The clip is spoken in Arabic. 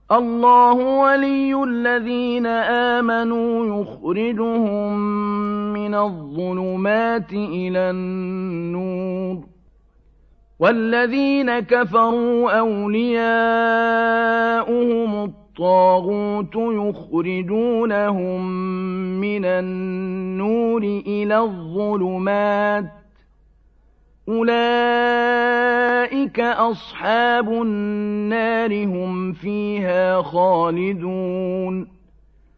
الله ولي الذين آمنوا يخرجهم من الظلمات إلى النور والذين كفروا أولياؤهم الطاغوت يخرجونهم من النور إلى الظلمات أولئك أصحاب النار هم فيها خالدون